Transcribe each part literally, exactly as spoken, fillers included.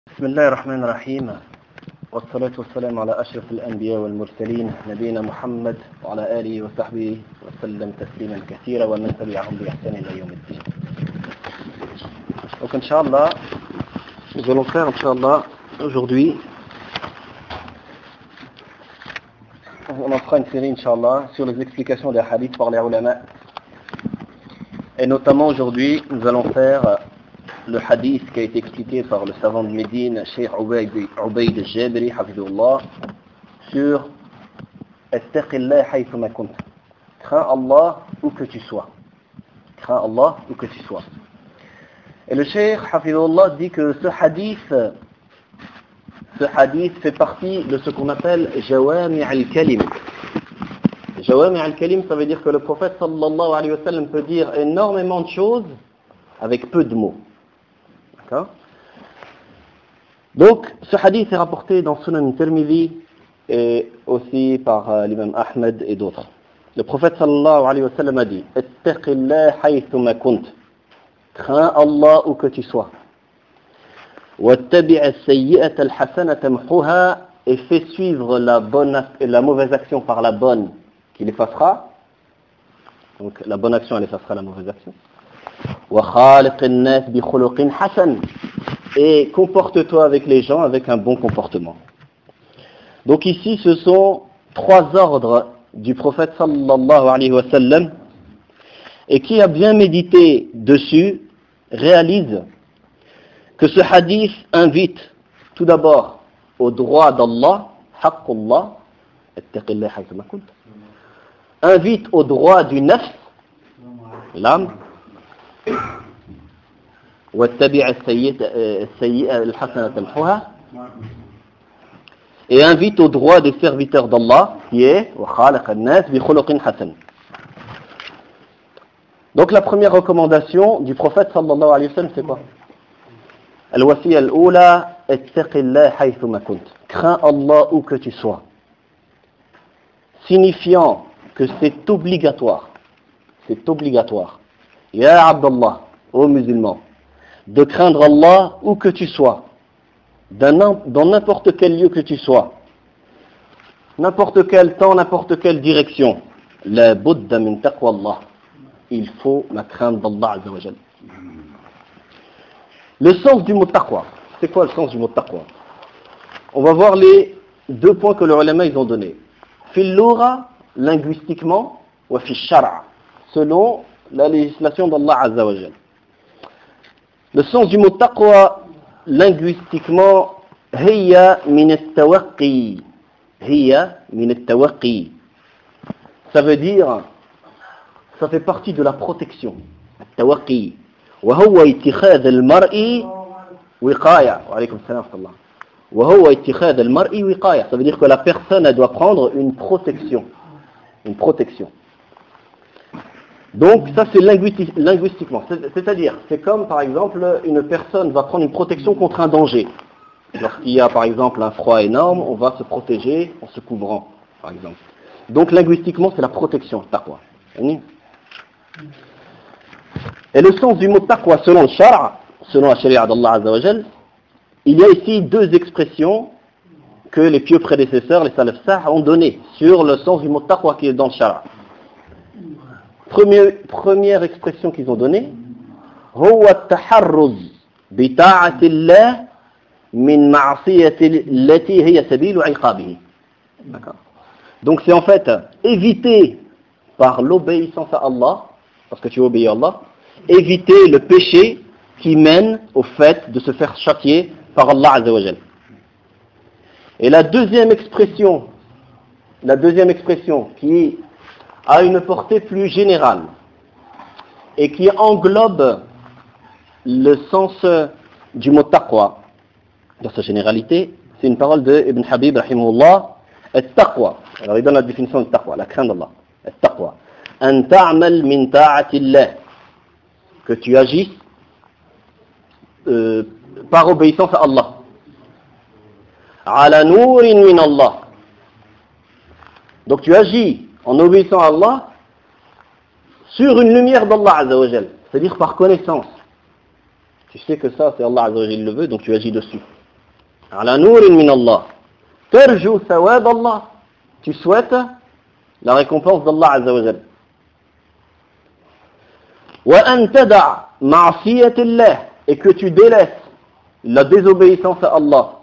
بسم الله الرحمن الرحيم والصلاة والسلام على أشرف الأنبياء والمرسلين نبينا محمد وعلى آله وصحبه وسلم تسليما كثيرا ومن تبعهم بإحسان إلى يوم الدين. Donc Inch'Allah, nous allons faire Inch'Allah aujourd'hui, on en fera une série Inch'Allah sur les explications des hadiths par les ulama. Et notamment aujourd'hui, nous allons faire le hadith qui a été expliqué par le savant de Médine, Cheikh Ubayd al-Jabiri, hafidhullah, sur Ittaqillah haythuma kunt. Crains Allah où que tu sois. Crains Allah où que tu sois. Et le Cheikh, hafidhullah, dit que ce hadith, ce hadith fait partie de ce qu'on appelle Jawami' al-Kalim. Jawami' al-Kalim, ça veut dire que le prophète sallallahu alayhi wa sallam peut dire énormément de choses avec peu de mots. D'accord ? Donc, ce hadith est rapporté dans Sunan Tirmidhi et aussi par euh, l'imam Ahmed et d'autres. Le prophète sallallahu alayhi wa sallam a dit « Ittaqillah haythuma kunt » Crains Allah où que tu sois. « Wattabi' as-sayyi'ata al-hasanata mhuha » et fais suivre la, bonne, la mauvaise action par la bonne qui l'effacera. Donc, la bonne action, elle effacera la mauvaise action. وَخَالِقِ النَّاسِ بِخُلُقٍ حَسَنٍ et comporte-toi avec les gens avec un bon comportement. Donc ici, ce sont trois ordres du prophète sallallahu alayhi wa sallam, et qui a bien médité dessus réalise que ce hadith invite tout d'abord au droit d'Allah, haqqullah, ittaqillah haythuma kunt, invite au droit du nafs, l'âme, واتبع السيئة الحسنة تمحوها et invite au droit des serviteurs d'Allah qui est وخالق الناس بخلق حسن. Donc la première recommandation du prophète sallallahu alayhi wa sallam, c'est quoi? الوصية الأولى اتق الله حيثما كنت. Crains Allah où que tu sois, signifiant que c'est obligatoire, c'est obligatoire, Ya Abdallah, ô musulman, de craindre Allah où que tu sois, dans n'importe quel lieu que tu sois, n'importe quel temps, n'importe quelle direction. La budda min taqwa Allah. Il faut la crainte d'Allah Azza wa Jal. Le sens du mot taqwa. C'est quoi le sens du mot taqwa? On va voir les deux points que les ulama ils ont donnés. Fil lugha, linguistiquement, wa fi shara, selon la législation d'Allah Azza wa Jal. Le sens du mot taqwa, linguistiquement, hiya min at-tawaqqi. Hiya min at-tawaqqi. Ça veut dire, ça fait partie de la protection. At-tawaqqi. Wa huwa ittikhadh al-mar'i wiqaya. Wa alaykum salam wa rahmatullah. Wa huwa ittikhadh al-mar'i wiqaya. Ça veut dire que la personne, elle doit prendre une protection. Une protection. Donc ça c'est linguistique, linguistiquement, c'est-à-dire c'est comme par exemple une personne va prendre une protection contre un danger. Lorsqu'il y a par exemple un froid énorme, on va se protéger en se couvrant par exemple. Donc linguistiquement c'est la protection, taqwa. Et le sens du mot taqwa selon le shara', selon la sharia d'Allah Azza wa Jal, il y a ici deux expressions que les pieux prédécesseurs, les salaf sah, ont données sur le sens du mot taqwa qui est dans le shara'. Première, première expression qu'ils ont donnée, هو التحرز بطاعة الله من معصية التي هي سبيل عقابه. D'accord. Donc c'est en fait éviter par l'obéissance à Allah, parce que tu obéis à Allah, éviter le péché qui mène au fait de se faire châtier par Allah Azza wa Jal. Et la deuxième expression, la deuxième expression qui a une portée plus générale et qui englobe le sens du mot taqwa dans sa généralité, c'est une parole de Ibn Habib rahimahullah, at-taqwa. Alors il donne la définition de taqwa, la crainte d'Allah. At-taqwa, an ta'mal min ta'atillah, que tu agisses euh, par obéissance à Allah, ala nourin min Allah. Donc tu agis en obéissant à Allah sur une lumière d'Allah Azza wa Jal, c'est-à-dire par connaissance. Tu sais que ça, c'est Allah Azza wa Jal le veut, donc tu agis dessus. على نور من الله ترجو ثواب الله, tu souhaites la récompense d'Allah Azza wa Jal. وأن تدع معصية الله, et que tu délaisses la désobéissance à Allah.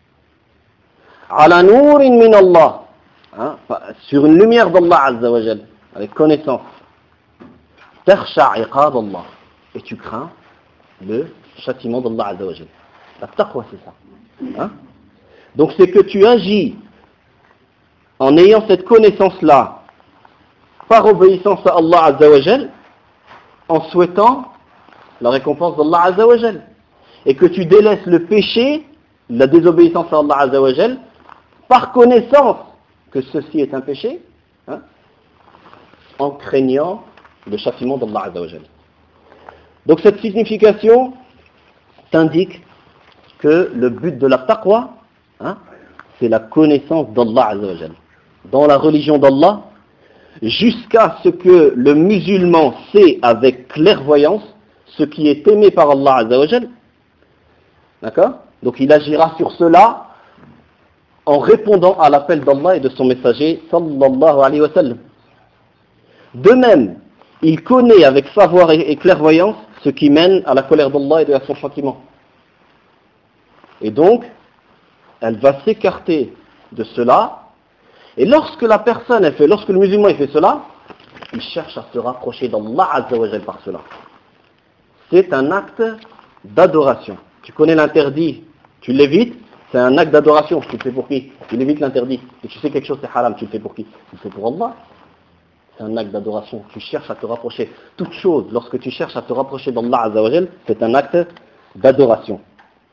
على نور من الله, hein, sur une lumière d'Allah Azza wa Jal, avec connaissance. تخشى عقاب الله, et tu crains le châtiment d'Allah Azza wa Jal. La taqwa, c'est ça. Hein? Donc c'est que tu agis en ayant cette connaissance-là, par obéissance à Allah Azza wa Jal, en souhaitant la récompense d'Allah Azza wa Jal. Et que tu délaisses le péché, la désobéissance à Allah Azza wa Jal, par connaissance que ceci est un péché, hein, en craignant le châtiment d'Allah Azza wa Jal. Donc cette signification t'indique que le but de la taqwa, hein, c'est la connaissance d'Allah Azza wa Jal. Dans la religion d'Allah, jusqu'à ce que le musulman sait avec clairvoyance ce qui est aimé par Allah Azza wa Jal. D'accord? Donc il agira sur cela en répondant à l'appel d'Allah et de son messager sallallahu alayhi wa sallam. De même, il connaît avec savoir et clairvoyance ce qui mène à la colère d'Allah et de son châtiment. Et donc, elle va s'écarter de cela. Et lorsque la personne, elle fait, lorsque le musulman il fait cela, il cherche à se rapprocher d'Allah Azza wa Jal par cela. C'est un acte d'adoration. Tu connais l'interdit, tu l'évites, c'est un acte d'adoration. Tu le fais pour qui? Tu l'évites l'interdit. Et tu sais quelque chose c'est haram, tu le fais pour qui? Tu le fais pour Allah. C'est un acte d'adoration. Tu cherches à te rapprocher. Toute chose, lorsque tu cherches à te rapprocher d'Allah Azza wa Jal, c'est un acte d'adoration.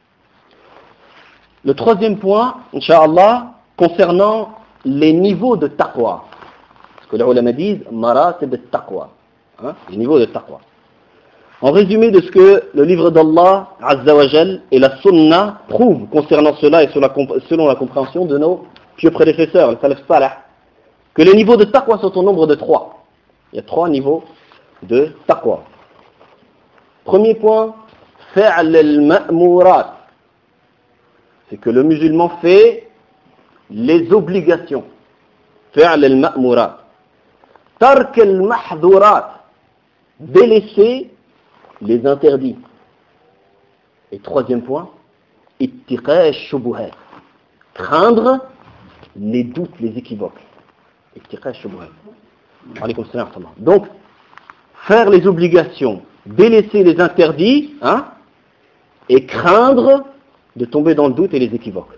Le troisième point, Inch'Allah, concernant les niveaux de taqwa. Ce que les ulama disent, maratib de taqwa. Hein, les niveaux de taqwa. En résumé de ce que le livre d'Allah Azza wa Jal et la sunna prouvent concernant cela et selon la compréhension de nos pieux prédécesseurs, le salaf salih, que les niveaux de taqwa sont au nombre de trois. Il y a trois niveaux de taqwa. Premier point, fa'l al-ma'murat. C'est que le musulman fait les obligations. Fa'l al-ma'murat. Tark al-mahdhurat. Délaisser les interdits. Et troisième point, ittiqa ash-shubuhat. Craindre les doutes, les équivoques. Ittiqa ash-shubuhat. Alaykoum salam. Donc, faire les obligations, délaisser les interdits, hein, et craindre de tomber dans le doute et les équivoques.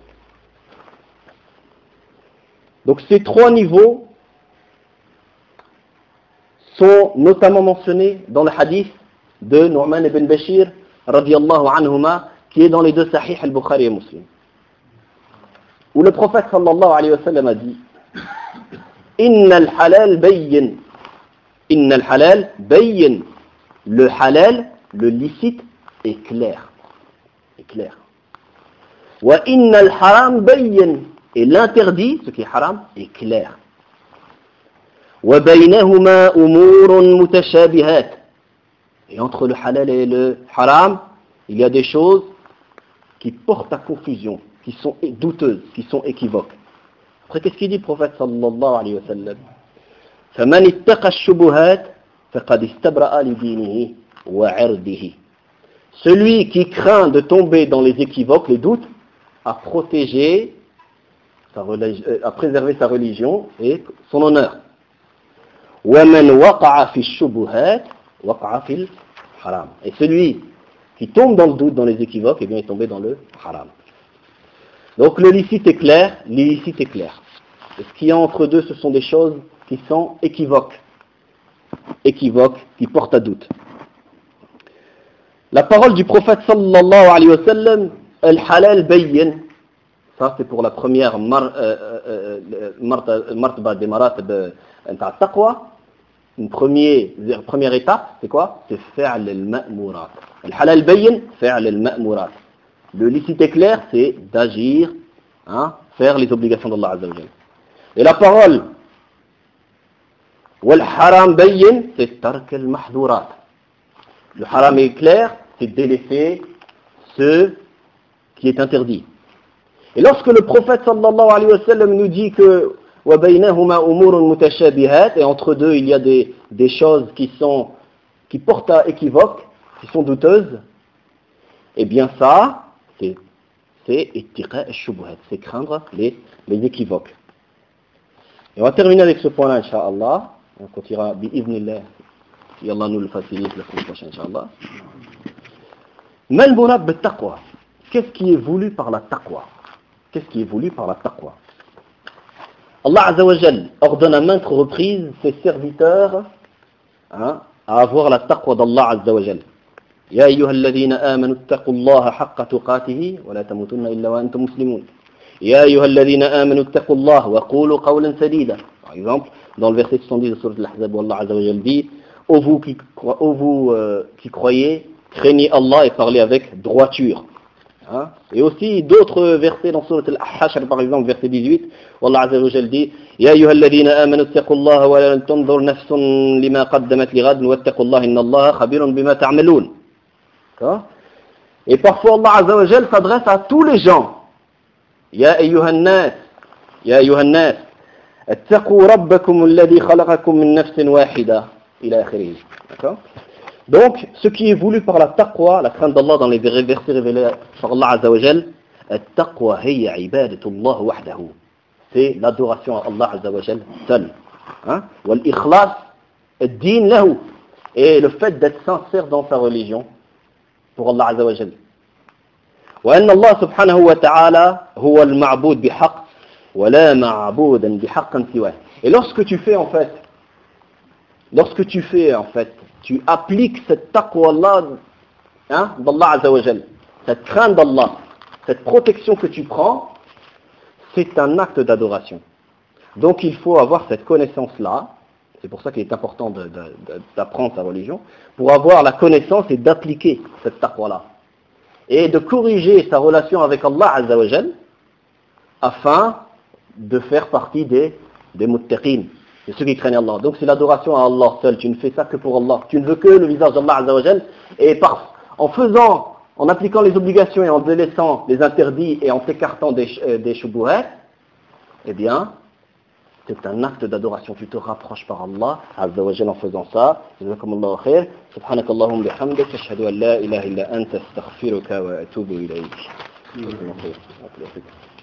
Donc ces trois niveaux sont notamment mentionnés dans le hadith de Nu'man ibn Bashir radiyallahu anhuma, qui est dans les deux sahih al-Bukhari et Muslim, où le prophète sallallahu alayhi wa sallam a dit Inna al-halal bayyin. Inna al-halal bayyin. Le halal, le licite, est clair. Est clair. Wa inna al-haram bayyin. Et l'interdit, ce qui est haram, est clair. Wa baynahuma umurun mutashabihat. Et entre le halal et le haram, il y a des choses qui portent à confusion, qui sont douteuses, qui sont équivoques. Après, qu'est-ce qu'il dit le prophète sallallahu alayhi wa sallam? فَمَنِ اتَّقَى الشُّبُهَاتِ فَقَدْ اسْتَبْرَأَ لِدِينِهِ وَعِرْضِهِ. Celui qui craint de tomber dans les équivoques, les doutes, a protégé, sa religi- a préservé sa religion et son honneur. وَمَنْ وَقَعَ فِي الشُّبُهَاتِ وَقَعَ فِي الْحَرَامِ. Et celui qui tombe dans le doute, dans les équivoques, eh bien, est tombé dans le haram. Donc le licite est clair, l'illicite est clair. Et ce qu'il y a entre deux, ce sont des choses qui sont équivoques. Équivoques, qui portent à doute. La parole du prophète sallallahu alayhi wa sallam, al-halal bayyin, ça c'est pour la première martaba des maratib al-taqwa. Une première, première étape, c'est quoi? C'est fa'l al-ma'murat. Al-halal bayyin, fa'l al-ma'murat. Le licite est clair, c'est d'agir, hein, faire les obligations d'Allah Azza wa Jalla. Et la parole, wal haram bayyin, c'est tark al mahdhurat. Le haram est clair, c'est délaisser ce qui est interdit. Et lorsque le prophète sallallahu alayhi wa sallam nous dit que وَبَيْنَهُمَا أُمُورٌ مُتَشَابِهَاتٌ, et entre deux il y a des, des choses qui, sont, qui portent à équivoque, qui sont douteuses, eh bien ça, c'est c'est ittiqa al-shubuhat, c'est craindre les, les équivoques. Et on va terminer avec ce point-là, Inch'Allah. On continuera, bi'idhnillah, si Allah nous le facilite la semaine prochaine, Inch'Allah. Mal murad bit taqwa. Qu'est-ce qui est voulu par la taqwa? Qu'est-ce qui est voulu par la taqwa? Allah Azza wa Jal ordonne à maintes reprises ses serviteurs hein, à avoir la taqwa d'Allah Azza wa Jal. يا أيها الذين آمنوا اتقوا الله حق تقاته ولا تموتن إلا وأنتم مسلمون. يا أيها الذين آمنوا اتقوا الله وقولوا قولا سديدا. Par exemple, dans le verset soixante-dix de Sourate Al-Ahzab, où Allah Azza wa Jal dit: Ô vous qui, ô vous, euh, qui croyez, craignez Allah et parlez avec droiture. Hein? Et aussi d'autres versets dans Sourate Al-Hashr, par exemple, verset dix-huit, où Allah Azza wa Jal dit: يا أيها الذين آمنوا اتقوا الله ولا تنظر نفس لما قدمت لغد واتقوا الله إن الله خبير بما تعملون. Et parfois Allah Azza wa Jal s'adresse à tous les gens. Ya ayyuhan nas, ya ayyuhan nas, attaqu rabbakum alladhi khalaqakum min nafsin wahida ila akhirih. D'accord? Donc, ce qui est voulu par la taqwa, la crainte d'Allah dans les versets révélés par Allah Azza wa Jal, at-taqwa hiya ibadatullah wahdahu. C'est l'adoration à Allah Azza wa Jal seul. Hein? Wal ikhlas ad-din lahu. Et le fait d'être sincère dans sa religion pour Allah Azza wa Jal. وأن الله سبحانه وتعالى هو المعبود بحق ولا معبودا بحق سواه. Et lorsque tu fais en fait, lorsque tu fais en fait, tu appliques cette taqwa Allah, hein, d'Allah Azza wa Jal, cette crainte d'Allah, cette protection que tu prends, c'est un acte d'adoration. Donc il faut avoir cette connaissance-là. C'est pour ça qu'il est important de, de, de, d'apprendre sa religion, pour avoir la connaissance et d'appliquer cette taqwa-là. Et de corriger sa relation avec Allah Azza wa Jal, afin de faire partie des, des muttaqin, de ceux qui craignent Allah. Donc c'est l'adoration à Allah seul, tu ne fais ça que pour Allah. Tu ne veux que le visage d'Allah Azza wa Jal, et par, en faisant, en appliquant les obligations et en délaissant les interdits et en s'écartant des, euh, des shubuhat, eh bien, c'est un acte d'adoration. Tu te rapproches par Allah Azza wa Jal en faisant ça. Jazakumullahu khair. Subhanakallahumma bihamdik. Ashhadu an la ilaha illa anta astaghfiruka wa atubu ilayk.